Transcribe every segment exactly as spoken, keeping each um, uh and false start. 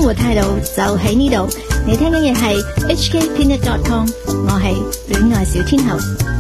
活態度就喺呢度。你聽緊嘅係 H K Pin Net dot com， 我係戀愛小天后。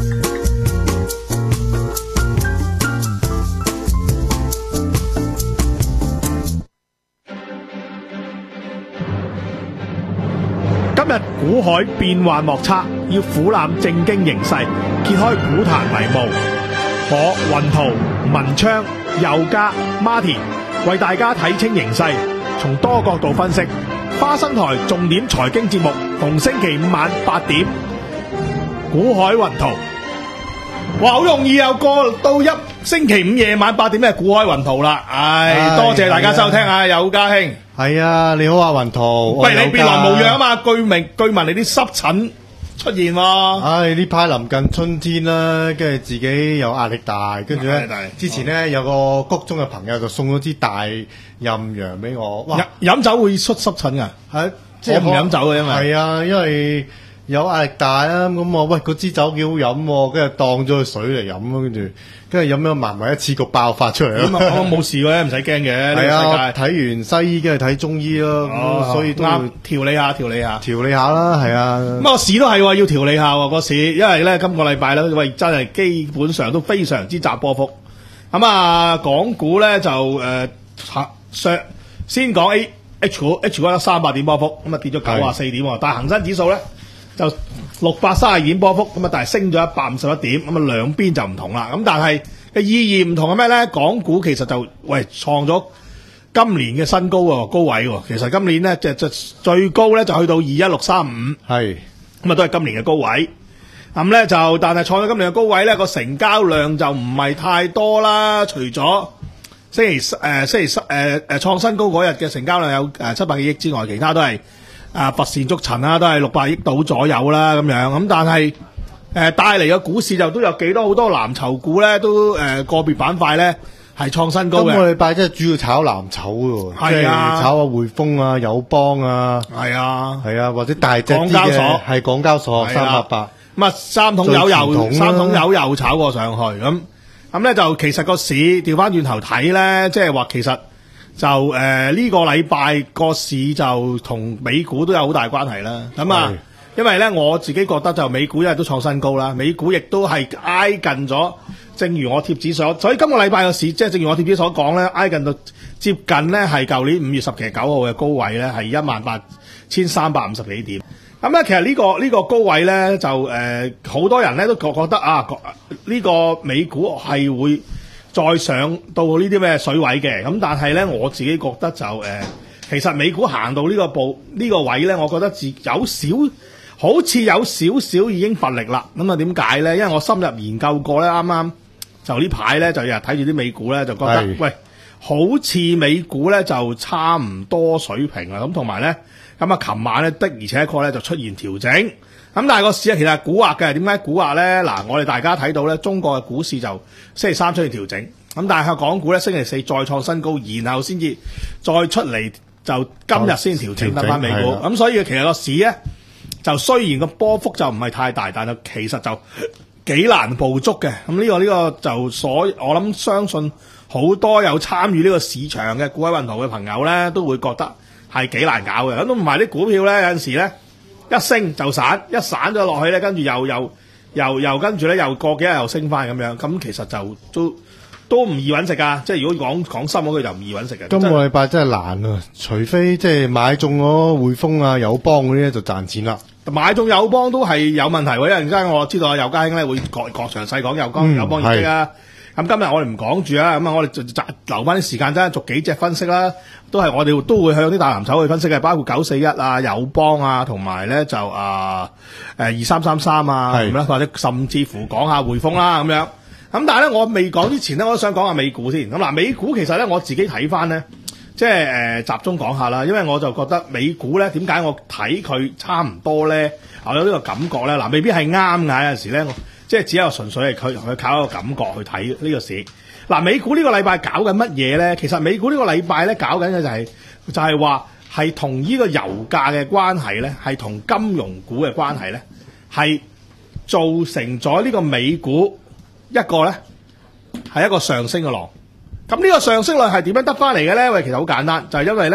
今日股海變幻莫測，要俯瞰正經形勢，揭開股壇迷霧。我雲圖、文昌、佑嘉、Martin 為大家睇清形勢，從多角度分析。花生台重點財經節目，逢星期五晚八點。股海雲圖，哇，好容易又過到一星期五夜晚八點嘅股海雲圖啦！唉，多謝大家收聽啊，佑嘉兄。 係啊，你好啊，雲圖。 喂，你變來無恙啊嘛？據聞據聞你啲濕疹出現喎。 唉，呢排臨近春天啦，跟住自己有壓力大，跟住咧，之前咧有個谷中嘅朋友就送咗支大任陽俾我。哇， 飲酒會出濕疹㗎？ 係，即係我唔飲酒嘅，因為係啊，因為有壓力大啦。咁我喂嗰支酒幾好飲喎，跟住當咗個水嚟飲咯，跟住跟住飲咗埋埋一次個爆發出嚟咯。 我冇事嘅，唔使驚嘅。 係啊，睇完西醫跟住睇中醫咯， 哦， 所以都啱調理下，調理下， 調理下啦，係啊。 咁個市都係喎，要調理下喎個市，因為咧今個禮拜咧，喂真係基本上都非常之窄波幅。咁啊，港股咧就誒上先講 A H 股 H 股得三百點波幅，咁啊跌咗九十四點喎，但係恒生指數咧就六百三十點波幅，咁啊但係升咗一百五十一點，咁啊兩邊就唔同啦。咁但係嘅意義唔同係咩咧？港股其實就喂創咗今年嘅新高喎，高位喎。其實今年咧就就最高咧就去到二一六三五， 係咁啊都係今年嘅高位。咁咧就但係創咗今年嘅高位咧，個成交量就唔係太多啦。除咗星期誒、呃、星期誒誒、呃、創新高嗰日嘅成交量有誒七百幾億之外，其他都係啊乏善足陳啦，都係六百億到左右啦咁樣。咁但係誒帶嚟嘅股市就都有幾多好多藍籌股咧，都誒、呃、個別板塊咧係創新高嘅。 今個禮拜真係主要炒藍籌喎， 係啊， 即係炒下匯豐啊、友邦啊， 係啊， 係啊，或者大隻啲嘅港交所係港交所三百八。 咁啊三桶油又三桶油又炒過上去咁。咁咧就其實個市調翻轉頭睇咧，即係話其實就誒呢、呃這個禮拜個市就同美股都有好大關係啦。咁啊，因為咧我自己覺得就美股因為都創新高啦，美股亦都係挨近咗，正如我貼紙所，所以今個禮拜個市即係正如我貼紙所講咧，挨近到接近咧係舊年五月十其實九號嘅高位咧，係一萬八千三百五十幾點。咁咧，其實呢、這個呢、這個高位咧，就誒好、呃、多人咧都覺覺得啊，呢、這個美股係會再上到呢啲咩水位嘅。咁但係咧，我自己覺得就誒、呃，其實美股行到呢個步呢、這個位咧，我覺得自有少好似有少少已經乏力啦。咁啊點解咧？因為我深入研究過咧，啱啱就呢排咧就日日睇住啲美股咧，就覺得喂，好似美股咧就差唔多水平啦。咁同埋咧。咁啊，琴晚咧的而且確咧就出現調整，咁但係個市啊其實係估劃嘅。點解估劃咧？嗱，我哋大家睇到咧，中國嘅股市就星期三出現調整，咁但係港股咧星期四再創新高，然後先至再出嚟就今日先調整得翻美股。咁所以其實個市咧就雖然個波幅就唔係太大，但係其實就幾難捕捉嘅。咁呢個呢個就所我諗相信好多有參與呢個市場嘅股海運圖嘅朋友咧都會覺得。係幾難搞嘅，咁都唔係啲股票咧，有陣時咧一升就散，一散咗落去咧，跟住又又又又跟住咧又過幾日又升翻咁樣，咁其實就都都唔易揾食噶，即係如果講講深嗰句就唔易揾食嘅。 今個禮拜真係難啊，除非即係買中咗匯豐啊、友邦嗰啲咧就賺錢啦。買中友邦都係有問題喎，因為陣間我知道阿佑嘉兄咧會各各詳細講友邦友邦業績啊。咁今日我哋唔講住啊，咁啊我哋就留翻啲時間真係逐幾隻分析啦，都係我哋都會向啲大藍籌去分析嘅，包括九四一啊、友邦啊，同埋咧就啊誒二三三三啊，咁啦，或者甚至乎講下匯豐啦咁樣。咁但係咧我未講之前咧，我都想講下美股先。咁嗱，美股其實咧我自己睇翻咧，即係誒、呃、集中講下啦，因為我就覺得美股咧點解我睇佢差唔多咧，我有呢個感覺咧，嗱未必係啱嘅，有陣時咧我。即係只有純粹係佢佢靠一個感覺去睇呢個市。嗱，美股呢個禮拜搞緊乜嘢咧？其實美股呢個禮拜咧搞緊嘅就係、是、就係話係同呢個油價嘅關係咧，係同金融股嘅關係咧，係造成咗呢個美股一個咧係一個上升嘅浪。咁呢個上升浪係點樣得翻嚟嘅咧？喂，其實好簡單，就係、是、因為咧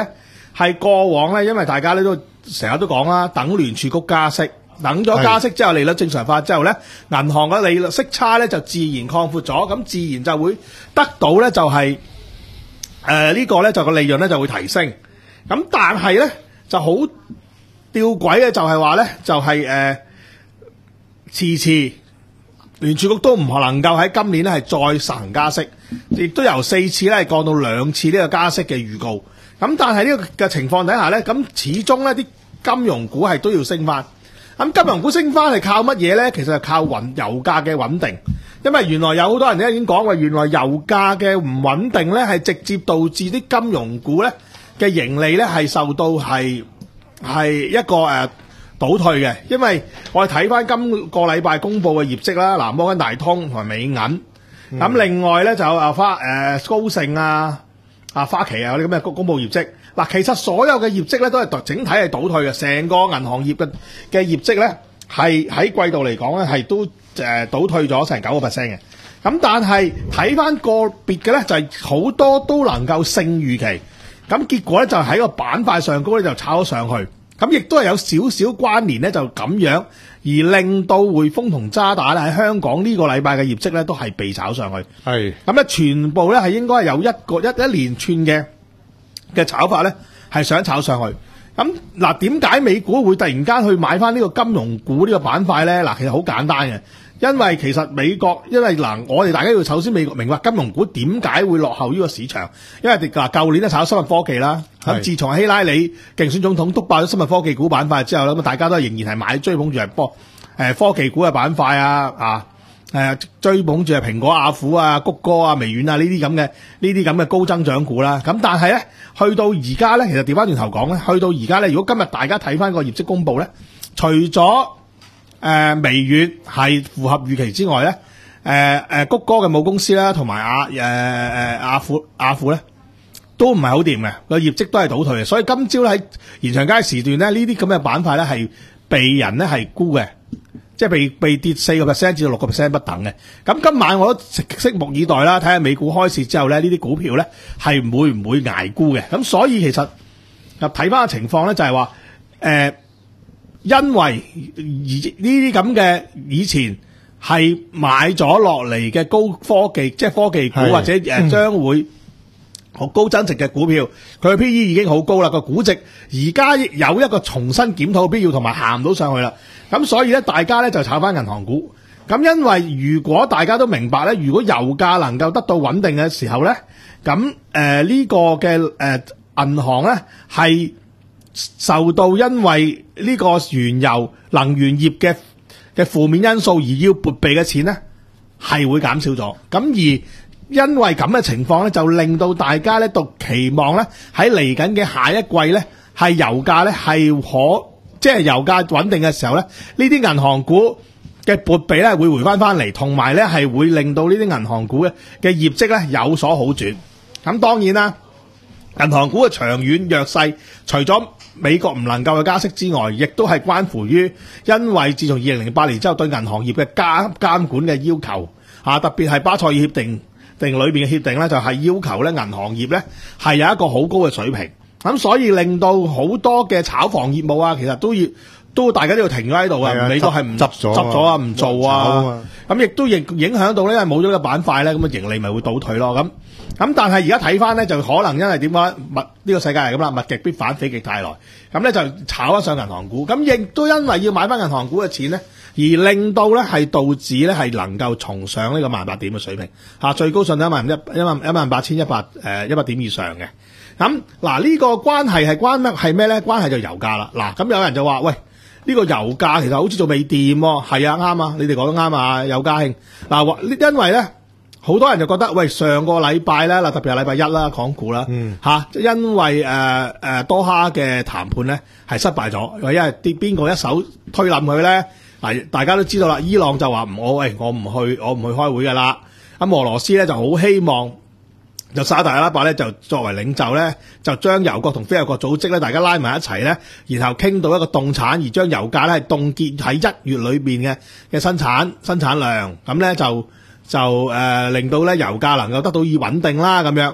係過往咧，因為大家咧都成日都講啦，等聯儲局加息，等咗加息之後利率正常化之後咧，銀行嘅利率息差咧就自然擴闊咗，咁自然就會得到咧就係誒呢個咧就個利潤咧就會提升。咁但係咧就好吊詭嘅就係話咧就係誒遲遲聯儲局都唔能夠喺今年咧係再實行加息，亦都由四次咧降到兩次呢個加息嘅預告。咁但係呢個嘅情況底下咧，咁始終咧啲金融股係都要升翻。咁金融股升翻係靠乜嘢咧？其實係靠穩油價嘅穩定。因為原來有好多人咧已經講過，原來油價嘅唔穩定咧係直接導致啲金融股咧嘅盈利咧係受到係係一個誒、呃、倒退嘅。因為我哋睇翻今個禮拜公布嘅業績啦，嗱摩根大通同埋美銀，咁、嗯、另外咧就有花誒、呃、高盛啊。啊，花旗啊，嗰啲咁嘅公公佈業績，嗱，其實所有嘅業績咧都係整體係倒退嘅，成個銀行業嘅嘅業績咧係喺季度嚟講咧係都誒、呃、倒退咗成九個 percent 嘅，咁但係睇翻個別嘅咧就係、是、好多都能夠勝預期，咁結果咧就喺個板塊上高咧就炒咗上去，咁亦都係有少少關聯咧就咁樣。而令到匯豐同渣打咧喺香港呢個禮拜嘅業績咧都係被炒上去，係咁咧全部咧係應該係有一個一一連串嘅嘅炒法咧係想炒上去。咁嗱，點解美股會突然間去買翻呢個金融股呢個板塊咧？嗱，其實好簡單嘅，因為其實美國因為嗱，我哋大家要首先美國明白金融股點解會落後呢個市場，因為嗱舊年咧炒生物科技啦，咁自從希拉里競選總統督爆咗生物科技股板塊之後咧，咁大家都仍然係買追捧住係科誒科技股嘅板塊啊啊誒追捧住係蘋果、雅虎啊、谷歌啊、微軟啊呢啲咁嘅呢啲咁嘅高增長股啦。咁但係咧去到而家咧，其實調翻轉頭講咧，去到而家咧，如果今日大家睇翻個業績公佈咧，除咗誒、呃、微軟係符合預期之外咧，誒、呃、誒谷歌嘅母公司啦，同埋阿誒誒雅虎雅虎咧，都唔係好掂嘅，個業績都係倒退嘅。所以今朝喺延長街時段咧，呢啲咁嘅板塊咧係被人咧係沽嘅。即係被被跌四個 percent 至到六個 percent 不等嘅，咁今晚我都拭目以待啦，睇下美股開市之後咧，呢啲股票咧係會唔會捱沽嘅？咁所以其實睇翻個情況咧，就係話誒，因為而呢啲咁嘅以前係買咗落嚟嘅高科技，即係科技股或者誒將會好高增值嘅股票，佢嘅 P E 已經好高啦，個估值而家有一個重新檢討嘅必要，同埋行唔到上去啦。咁所以咧，大家咧就炒翻銀行股。咁因為如果大家都明白咧，如果油價能夠得到穩定嘅時候咧，咁誒呢個嘅誒、呃、銀行咧係受到因為呢個原油能源業嘅嘅負面因素而要撥備嘅錢咧係會減少咗。咁而因為咁嘅情況咧，就令到大家咧都期望咧喺嚟緊嘅下一季咧係油價咧係可。即係油價穩定嘅時候咧，呢啲銀行股嘅撥備咧會回翻翻嚟，同埋咧係會令到呢啲銀行股嘅嘅業績咧有所好轉。咁當然啦，銀行股嘅長遠弱勢，除咗美國唔能夠去加息之外，亦都係關乎於因為自從二零零八年之後對銀行業嘅監監管嘅要求啊，特別係巴塞爾協定定裏邊嘅協定咧，就係要求咧銀行業咧係有一個好高嘅水平。咁所以令到好多嘅炒房業務啊，其實都要都大家都要停咗喺度啊，美國係唔執咗執咗啊，唔做啊，咁亦都影影響到咧，因為冇咗呢個板塊咧，咁啊盈利咪會倒退咯。咁咁但係而家睇翻咧，就可能因為點講物呢個世界係咁啦，物極必反，否極泰來，咁咧就炒翻上銀行股，咁亦都因為要買翻銀行股嘅錢咧，而令到咧係導致咧係能夠重上呢個萬八點嘅水平，嚇最高上到一萬一一萬一萬八千一百誒一百點以上嘅。咁嗱呢個關係係關咩係咩咧？關係就油價啦。嗱咁有人就話：喂，呢、呢個油價其實好似仲未掂喎。係啊，啱啊，你哋講得啱啊，油價興嗱，因為咧好多人就覺得，喂，上個禮拜咧嗱，特別係禮拜一啦，港股啦，嗯嚇，因為誒誒、呃呃、多哈嘅談判咧係失敗咗，因為啲邊個一手推冧佢咧？嗱，大家都知道啦，伊朗就話唔我喂我唔去我唔去開會㗎啦。咁俄羅斯咧就好希望。就沙特阿拉伯咧，就作為領袖咧，就將油國同非油國組織咧，大家拉埋一齊咧，然後傾到一個凍產，而將油價咧係凍結喺一月裏邊嘅嘅生產生產量，咁咧就就誒、呃、令到咧油價能夠得到以穩定啦咁樣。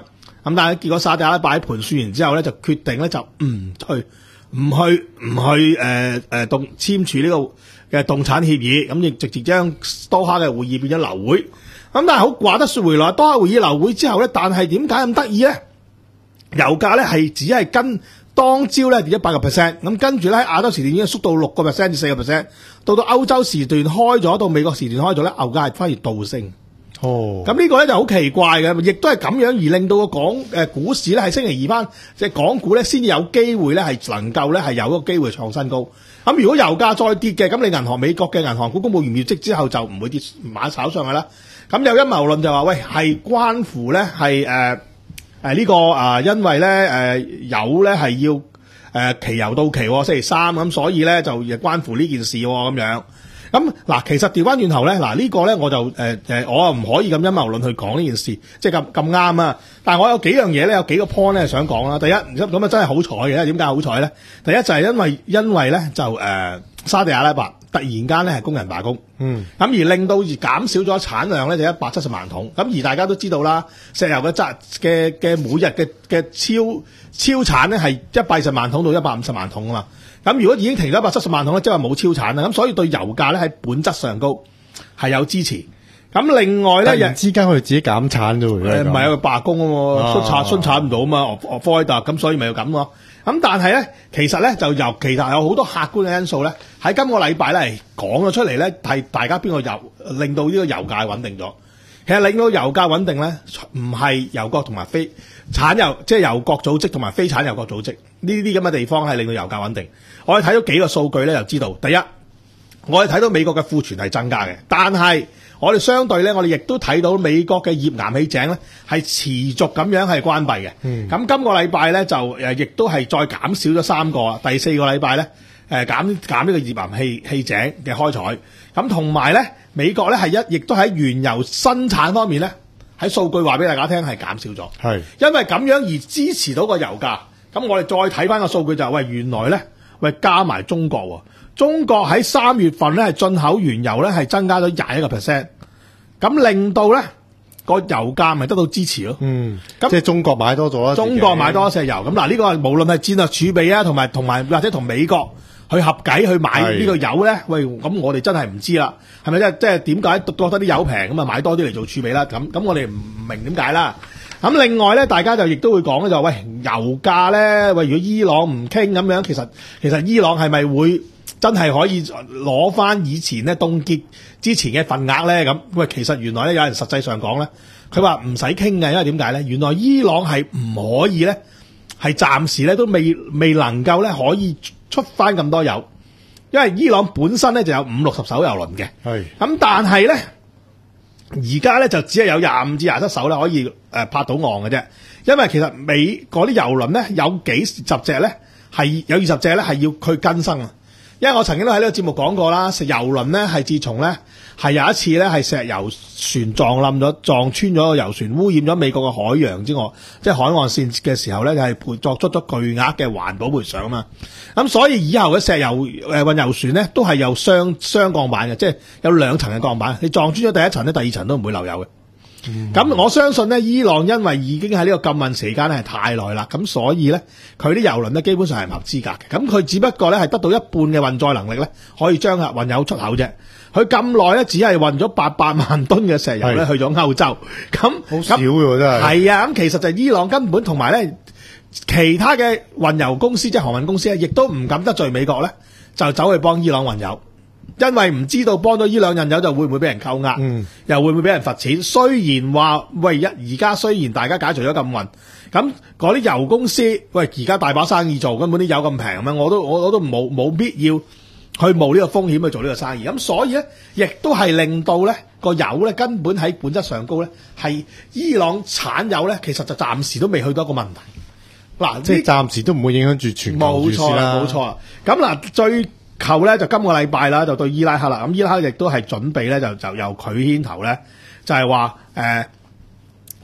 咁但係結果沙特阿拉伯盤算完之後咧，就決定咧就唔去唔去唔去誒誒動簽署呢個嘅動產協議，咁亦直接將多哈嘅會議變咗流會。咁但係好話得說回來，多哈會議流會之後咧，但係點解咁得意咧？油價咧係只係跟當朝咧跌一百個 percent， 咁跟住咧亞洲時段已經縮到六個 percent 至四個 percent， 到到歐洲時段開咗，到美國時段開咗咧，牛價係反而倒升。 哦， 咁呢個咧就好奇怪嘅，亦都係咁樣而令到個港誒股市咧係星期二翻，即係港股咧先至有機會咧係能夠咧係有嗰個機會創新高。咁如果油價再跌嘅，咁你銀行美國嘅銀行股公佈完業績之後就唔會跌馬炒上去啦。咁有陰謀論就話喂係關乎咧係誒誒呢個啊、呃，因為咧誒、呃、油咧係要誒、呃、期油到期星期三，咁所以咧就亦關乎呢件事咁樣。咁嗱，其實調翻轉頭咧，嗱、這個、呢個咧我就誒誒、呃，我又唔可以咁陰謀論去講呢件事，即係咁咁啱啊！但係我有幾樣嘢咧，有幾個 point 咧想講啦。第一，咁啊真係好彩嘅，點解好彩咧？第一就係因為因為咧就誒、呃、沙地阿拉伯突然間咧係工人罷工，嗯，咁而令到而減少咗產量咧就一百七十萬桶。咁而大家都知道啦，石油嘅質嘅嘅每日嘅嘅超超產咧係一百二十萬桶到一百五十萬桶啊嘛。咁如果已經停咗一百七十萬桶咧，即係冇超產啦。咁所以對油價咧喺本質上高係有支持。咁另外咧，突然之間佢哋自己減產啫喎， 唔係有個罷工啊嘛，出產出產唔到啊嘛，俄科威特咁，所以咪要咁咯。咁但係咧，其實咧就由其實有好多客觀嘅因素咧，喺今個禮拜咧講咗出嚟咧，係大家邊個油令到呢個油價穩定咗。其實令到油價穩定咧，唔係油國同埋非產油，即係油國組織同埋非產油國組織呢啲咁嘅地方係令到油價穩定。我哋睇到幾個數據咧，就知道第一，我哋睇到美國嘅庫存係增加嘅，但係我哋相對咧，我哋亦都睇到美國嘅頁岩氣井咧係持續咁樣係關閉嘅。咁、嗯、今個禮拜咧就誒亦都係再減少咗三個啦，第四個禮拜咧誒減減呢個頁岩氣氣井嘅開採。咁同埋咧，美國咧係一亦都喺原油生產方面咧喺數據話俾大家聽係減少咗，係因為咁樣而支持到個油價。咁我哋再睇翻個數據就係、是、喂，原來咧喂加埋中國喎，中國喺三月份咧係進口原油咧係增加咗廿一個 percent，咁令到咧個油價咪得到支持咯。嗯，咁即係中國買多咗啦， 中國買多石油。咁嗱呢個無論係戰略儲備啊，同埋同埋或者同美國去合計去買呢個油咧，喂，咁我哋真係唔知啦，係咪即係即係點解覺得啲油平咁啊買多啲嚟做儲備啦？咁咁我哋唔明點解啦。咁另外咧，大家就亦都會講咧，就喂油價咧，喂如果伊朗唔傾咁樣，其實其實伊朗係咪會真係可以攞翻以前咧凍結之前嘅份額咧？咁喂，其實原來咧有人實際上講咧，佢話唔使傾嘅，因為點解咧？原來伊朗係唔可以咧，係暫時咧都未未能夠咧可以出翻咁多油，因為伊朗本身咧就有五六十艘油輪嘅，係咁，但係咧。而家咧就只係有廿五至廿七艘咧可以誒泊到岸嘅啫，因為其實美嗰啲油輪咧有幾十隻咧係有二十隻咧係要佢更新啊，因為我曾經都喺呢個節目講過啦，石油輪咧係自從咧係有一次咧係石油船撞冧咗撞穿咗個油船，污染咗美國嘅海洋之外，即係海岸線嘅時候咧就係賠作出咗巨額嘅環保賠償啊嘛。咁所以以後嘅石油誒運油船咧都係有雙雙鋼板嘅，即係有兩層嘅鋼板。你撞穿咗第一層咧，第二層都唔會漏油嘅。咁、嗯、我相信咧，伊朗因為已經喺呢個禁運時間咧係太耐啦，咁所以咧佢啲油輪咧基本上係唔合資格嘅。咁佢只不過咧係得到一半嘅運載能力咧，可以將運油出口啫。佢咁耐咧，只係運咗八百萬噸嘅石油咧去咗歐洲。咁好少嘅真係。係啊，咁其實就係伊朗根本同埋咧。其他嘅運油公司即係航運公司咧，亦都唔敢得罪美國咧，就走去幫伊朗運油，因為唔知道幫到伊朗運油就會唔會俾人扣押，嗯、又會唔會俾人罰錢。雖然話喂，一而家雖然大家解除咗禁運，咁嗰啲油公司喂而家大把生意做，根本啲油咁平咁樣，我都我我都冇冇必要去冒呢個風險去做呢個生意。咁所以咧，亦都係令到咧個油咧根本喺本質上高咧，係伊朗產油咧，其實就暫時都未去到一個問題。嗱， 即係暫時都唔會影響住全球股市啦。 冇錯，冇錯。咁嗱，最後咧就今個禮拜啦，就對伊拉克啦。咁伊拉克亦都係準備咧，就就由佢牽頭咧，就係話誒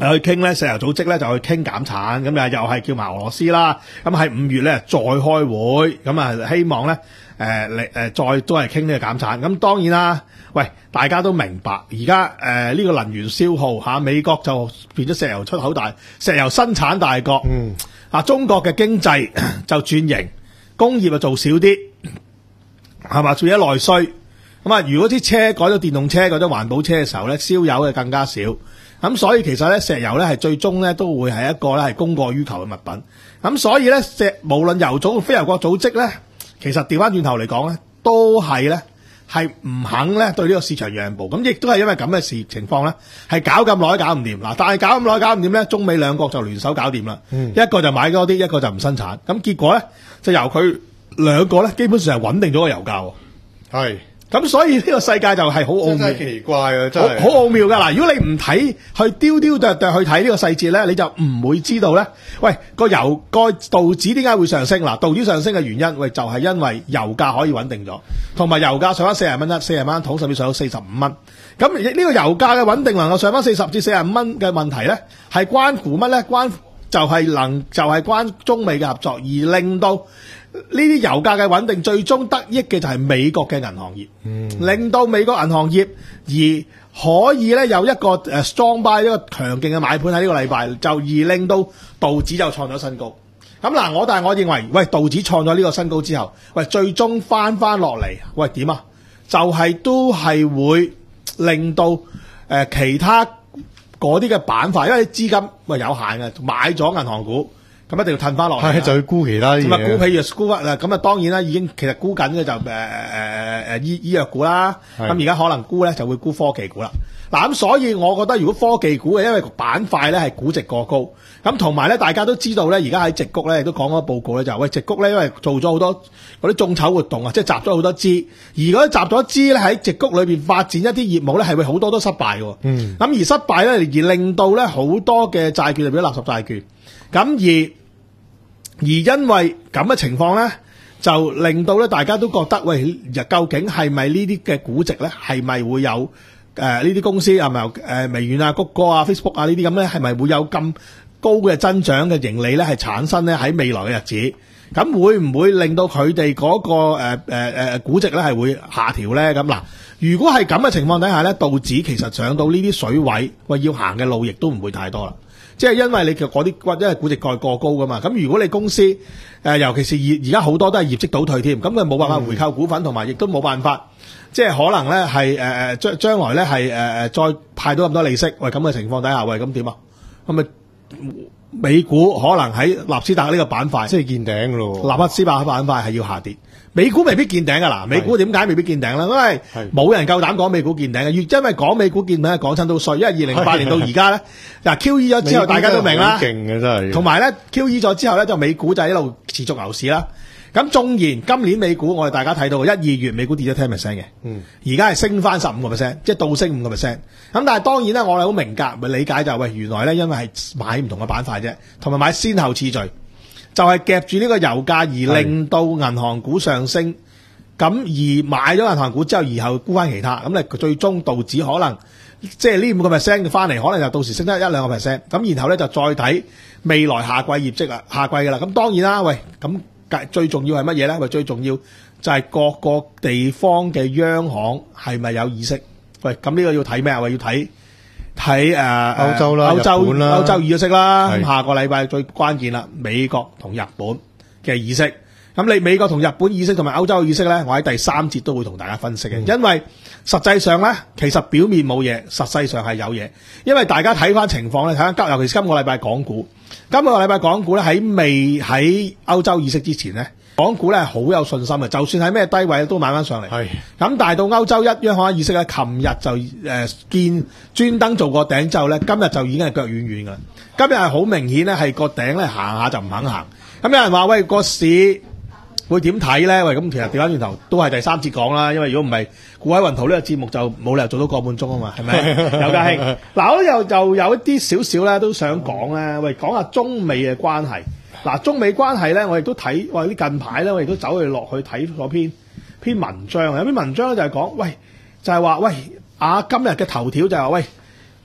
去傾咧，石油組織咧就去傾減產，咁啊又係叫埋俄羅斯啦，咁喺五月咧再開會，咁啊希望咧誒嚟誒再都係傾呢個減產。咁當然啦，喂，大家都明白而家誒呢個能源消耗嚇、啊，美國就變咗石油出口大、石油生產大國，嗯，啊中國嘅經濟就轉型，工業就做少啲，係嘛，做咗內需。咁啊，如果啲車改咗電動車、改咗環保車嘅時候咧，燒油嘅更加少。咁所以其實咧，石油咧係最終咧都會係一個咧係供過於求嘅物品。咁所以咧，石無論油組、非油國組織咧，其實調翻轉頭嚟講咧，都係咧係唔肯咧對呢個市場讓步。咁亦都係因為咁嘅事情況咧，係搞咁耐搞唔掂嗱。但係搞咁耐搞唔掂咧，中美兩國就聯手搞掂啦。嗯、一個就買多啲，一個就唔生產。咁結果咧就由佢兩個咧，基本上係穩定咗個油價。係。咁所以呢個世界就係好奧妙， 真係奇怪啊！真係好奧妙噶嗱。如果你唔睇去雕雕琢琢去睇呢個細節咧，你就唔會知道咧。喂，個油個道指點解會上升嗱？道指上升嘅原因，喂就係、是、因為油價可以穩定咗，同埋油價上翻四十蚊一四十蚊一桶，甚至上到四十五蚊。咁呢個油價嘅穩定能夠上翻四十至四十五蚊嘅問題咧，係關乎乜咧？關就係能就係、是、關中美嘅合作，而令到呢啲油價嘅穩定，最終得益嘅就係美國嘅銀行業，嗯、令到美國銀行業而可以咧有一個誒 strong buy 一個強勁嘅買盤喺呢個禮拜，就而令到道指就創咗新高。咁嗱，我但係我認為，喂，道指創咗呢個新高之後，喂，最終翻翻落嚟，喂點啊？就係、是、都係會令到誒、呃、其他嗰啲嘅板塊，因為資金喂有限嘅，買咗銀行股。咁一定要褪翻落嚟， 係就去沽其他嘢。 咁啊，沽譬如沽啊，咁啊，當然啦，已經其實沽緊嘅就誒誒誒醫醫藥股啦。咁而家可能沽咧就會沽科技股啦。嗱，咁所以我覺得如果科技股嘅，因為板塊咧係估值過高，咁同埋咧大家都知道咧，而家喺矽谷咧亦都講咗個報告咧，就係喂矽谷咧，因為做咗好多嗰啲眾籌活動啊，即係集咗好多資，而嗰啲集咗資咧喺矽谷裏邊發展一啲業務咧，係會好多都失敗嘅。嗯。咁而失敗咧，而令到咧好多嘅債券就變咗垃圾債券。咁而而因為咁嘅情況咧，就令到咧大家都覺得，喂，究竟係咪呢啲嘅估值咧，係咪會有誒呢啲公司係咪誒微軟啊、谷歌啊、Facebook 啊呢啲咁咧，係咪會有咁高嘅增長嘅盈利咧，係產生咧喺未來嘅日子？咁會唔會令到佢哋嗰個誒誒誒估值咧係會下調咧？咁嗱，如果係咁嘅情況底下咧，道指其實上到呢啲水位，喂，要行嘅路亦都唔會太多啦。即係因為你嘅嗰啲，因為估值過過高噶嘛，咁如果你公司誒、呃，尤其是而而家好多都係業績倒退添，咁佢冇辦法回購股份，同埋亦都冇辦法，即係可能咧係誒誒將將來咧係誒誒再派到咁多利息，喂咁嘅情況底下，喂咁點啊？咁咪美股可能喺納斯達克呢個板塊即係見頂噶咯， 納斯達克板塊係要下跌。美股未必見頂㗎啦，美股點解未必見頂咧？因為冇人夠膽講美股見頂嘅，越因為講美股見頂，講親都衰。因為二零零八年到而家咧，嗱 Q E 咗之後，大家都明啦， 勁嘅真係。同埋咧 Q E 咗之後咧，就美股就一路持續牛市啦。咁縱然今年美股我哋大家睇到一二月美股跌咗十 percent 嘅，嗯，而家係升翻十五個 percent，即係倒升五個 percent。咁但係當然咧，我哋好明白，咪理解就係、是、喂，原來咧因為係買唔同嘅板塊啫，同埋買先後次序。就係夾住呢個油價而令到銀行股上升，咁而買咗銀行股之後，然後沽翻其他，咁你最終道指可能即係呢五個 percent 翻嚟，可能就到時升得一兩個 percent，咁然後咧就再睇未來下季業績啊，下季噶啦。咁當然啦，喂，咁最重要係乜嘢咧？喂，最重要就係各個地方嘅央行係咪有意識？喂，咁呢個要睇咩啊？喂，要睇。睇誒歐洲啦、歐洲啦、歐洲議息啦，咁下個禮拜最關鍵啦，美國同日本嘅議息。咁你美國同日本議息同埋歐洲嘅議息咧，我喺第三節都會同大家分析嘅，嗯、因為實際上咧，其實表面冇嘢，實際上係有嘢。因為大家睇翻情況咧，睇翻尤其是今個禮拜港股，今個禮拜港股咧喺未喺歐洲議息之前咧。港股咧係好有信心嘅，就算喺咩低位都買翻上嚟。係咁，但係到歐洲一央行議息咧，琴日就誒、呃、見專登做個頂之後咧，今日就已經係腳軟軟㗎啦。今日係好明顯咧，係個頂咧行下就唔肯行。咁有人話喂，個市會點睇咧？喂，咁其實調翻轉頭都係第三節講啦，因為如果唔係股海雲圖呢個節目就冇理由做到個半鐘啊嘛，係咪？有家兄嗱，我又就有一啲少少咧都想講咧，喂，講下中美嘅關係。嗱，中美關係咧，我亦都睇，我啲近排咧，我亦都走去落去睇嗰篇篇文章，有篇文章咧就係講，喂，就係、是、話，喂，啊今日嘅頭條就係話，喂，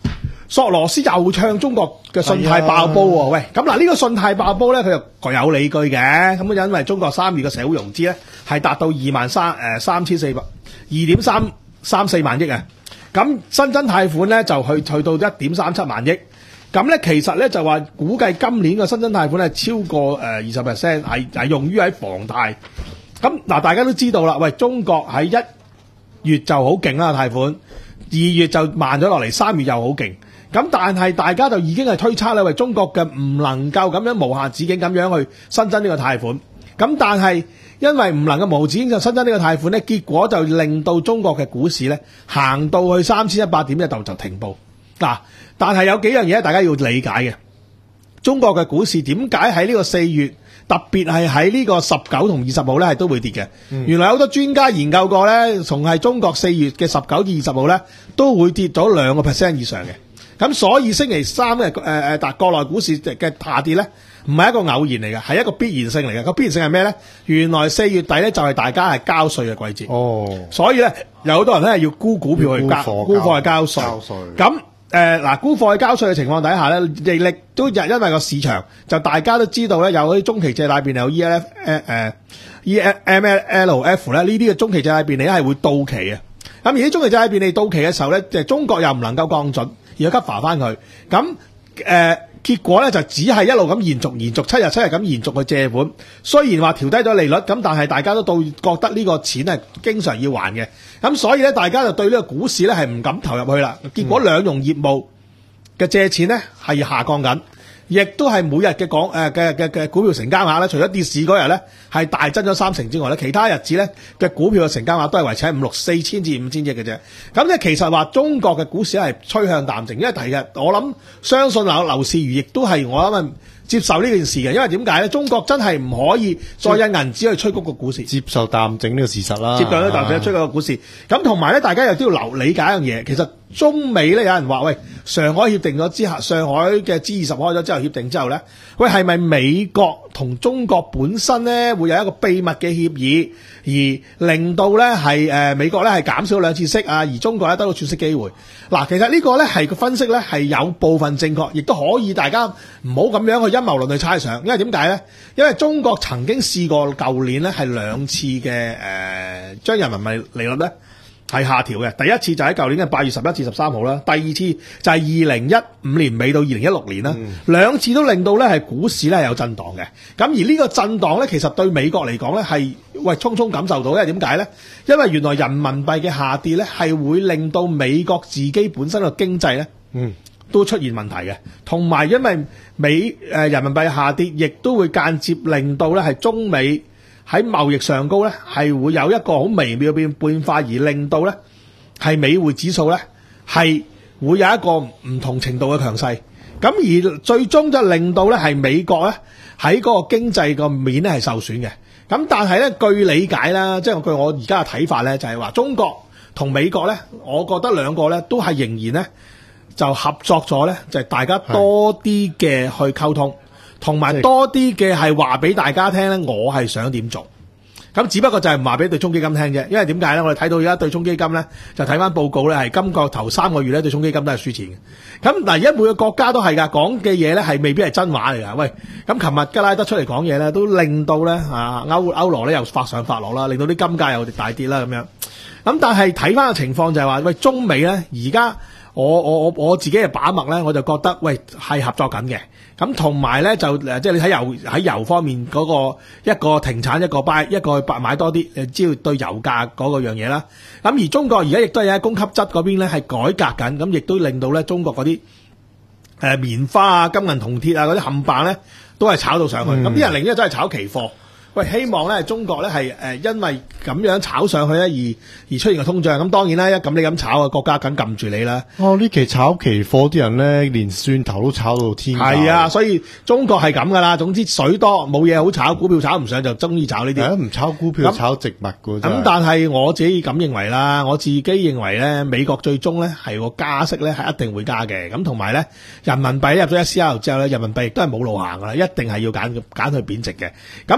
索羅斯又唱中國嘅信貸爆煲喎，喂，咁嗱呢個信貸爆煲咧，佢就具有理據嘅，咁因為中國三月嘅社會融資咧係達到二萬三誒三千四百二點三三四萬億啊，咁新增貸款咧就去去到一點三七萬億，咁咧其實咧就話估計今年嘅新增貸款係超過誒二十 percent 係係用於喺房貸，咁嗱大家都知道啦，喂，中國喺一月就好勁啦貸款，二月就慢咗落嚟，三月又好勁。咁但係大家就已經係推測啦，喂，中國嘅唔能夠咁樣無限止境咁樣去新增呢個貸款。咁但係因為唔能夠無止境就新增呢個貸款咧，結果就令到中國嘅股市咧行到去三千一百點一度就停步。嗱，但係有幾樣嘢大家要理解嘅，中國嘅股市點解喺呢個四月，特別係喺呢個十九同二十號咧係都會跌嘅。嗯、原來好多專家研究過咧，從係中國四月嘅十九至二十號咧都會跌咗兩個 percent 以上嘅。咁所以星期三嘅誒誒，但國內股市嘅下跌咧，唔係一個偶然嚟嘅，係一個必然性嚟嘅。個必然性係咩咧？原來四月底咧就係大家係交稅嘅季節。哦，所以咧有好多人咧係要沽股票去交沽貨去交稅。咁誒嗱，沽貨去交稅嘅情況底下咧，亦力都因因為個市場就大家都知道咧，有啲中期借貸便利有 E L F 誒誒 E M L F 咧，呢啲嘅中期借貸便利係會到期啊。咁而啲中期借貸便利到期嘅時候咧，就中國又唔能夠降準。而要 cover 翻佢，咁誒、呃、結果咧就只係一路咁延續延續七日七日咁延續去借款，雖然話調低咗利率，咁但係大家都到覺得呢個錢係經常要還嘅，咁所以咧大家就對呢個股市咧係唔敢投入去啦。結果兩融業務嘅借錢咧係下降緊，亦都係每日嘅港誒嘅嘅嘅股票成交額咧，除咗跌市嗰日咧係大增咗三成之外咧，其他日子咧嘅股票嘅成交額都係維持喺五六四千至五千億嘅啫。咁即係其實話中國嘅股市係趨向淡靜，因為第日我諗相信樓樓市如亦都係我諗接受呢件事嘅，因為點解咧？中國真係唔可以再印銀紙去催谷個股市， 接受淡靜呢個事實啦。 接受呢淡靜去催谷個股市。咁同埋咧，大家又都要留理解一樣嘢，其實中美咧有人話喂，上海協定咗之後，上海嘅 G 二十開咗之後協定之後咧，喂係咪美國同中國本身咧會有一個秘密嘅協議，而令到咧係誒美國咧係減少兩次息啊，而中國咧得到轉息機會。嗱，其實呢個咧係個分析咧係有部分正確，亦都可以大家唔好咁樣去陰謀論去猜想，因為點解咧？因為中國曾經試過舊年咧係兩次嘅誒、呃、將人民幣利率咧係下調嘅，第一次就喺舊年嘅八月十一至十三號啦，第二次就係二零一五年尾到二零一六年啦，嗯、兩次都令到咧係股市咧有震盪嘅。咁而呢個震盪咧，其實對美國嚟講咧係喂匆匆感受到，因為點解咧？因為原來人民幣嘅下跌咧係會令到美國自己本身嘅經濟咧，嗯，都出現問題嘅。同埋因為美誒、呃、人民幣下跌，亦都會間接令到咧係中美喺貿易上高咧係會有一個好微妙嘅變變化，而令到咧係美匯指數咧係會有一個唔同程度嘅強勢。咁而最終就令到咧係美國咧喺嗰個經濟個面咧係受損嘅。咁但係咧據理解啦，即係據我而家嘅睇法咧，就係話中國同美國咧，我覺得兩個咧都係仍然咧就合作咗咧，就係大家多啲嘅去溝通。同埋多啲嘅係話俾大家聽咧，我係想點做，咁只不過就係唔話俾對沖基金聽啫。因為點解咧？我哋睇到而家對沖基金咧，就睇翻報告咧，係今個頭三個月咧對沖基金都係輸錢嘅。咁嗱，而家每個國家都係㗎，講嘅嘢咧係未必係真話嚟㗎。喂，咁琴日吉拉德出嚟講嘢咧，都令到咧啊歐歐羅咧又發上發落啦，令到啲金價又大跌啦咁樣。咁但係睇翻個情況就係話，喂，中美咧而家我我我我自己嘅把脈咧，我就覺得喂係合作緊嘅。咁同埋咧就誒，即係你喺油喺油方面嗰個一個停產一個 buy 一個買多啲，誒，只要對油價嗰個樣嘢啦。咁而中國而家亦都係喺供給側嗰邊咧係改革緊，咁亦都令到咧中國嗰啲誒棉花啊、金銀銅鐵啊嗰啲冚棒咧都係炒到上去。咁啲、嗯、人寧願真係炒期貨。喂，希望咧中國咧係誒因為咁樣炒上去咧而而出現個通脹，咁當然啦，一咁你咁炒啊，國家梗撳住你啦。 哦，呢期炒期貨啲人咧，連蒜頭都炒到天價。 係啊，所以中國係咁噶啦。總之水多冇嘢好炒，股票炒唔上就中意炒呢啲。 係啊，唔炒股票，炒植物㗎。 咁但係我自己咁認為啦，我自己認為咧，美國最終咧係個加息咧係一定會加嘅。咁同埋咧，人民幣入咗 S C R 之後咧，人民幣亦都係冇路行噶啦，一定係要揀揀去貶值嘅。咁喺而家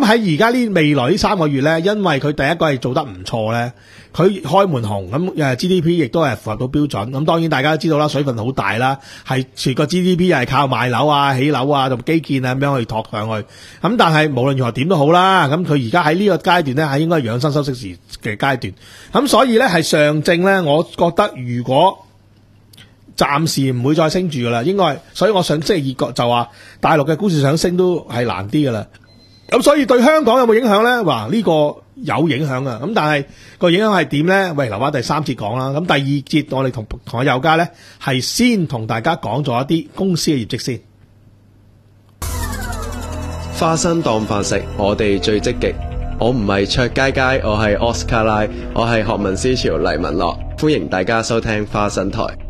家呢未來呢三個月咧，因為佢第一個係做得唔錯咧，佢開門紅咁誒 G D P 亦都係符合到標準。咁當然大家都知道啦，水分好大啦，係全個 G D P 又係靠賣樓啊、起樓啊同基建啊咁樣去托上去。咁但係無論如何點都好啦，咁佢而家喺呢個階段咧係應該係養生休息時嘅階段。咁所以咧係上證咧，我覺得如果暫時唔會再升住噶啦，應該係，所以我上星期二就話大陸嘅股市想升都係難啲噶啦。咁所以對香港有冇影響咧？話呢個有影響啊。咁但係個影響係點咧？喂，留翻第三節講啦。咁第二節我哋同同阿友嘉咧係先同大家講咗一啲公司嘅業績先。 花生當飯食，我哋最積極。我唔係卓佳佳，我係奧斯卡拉，我係學民思潮黎文樂，歡迎大家收聽花生台。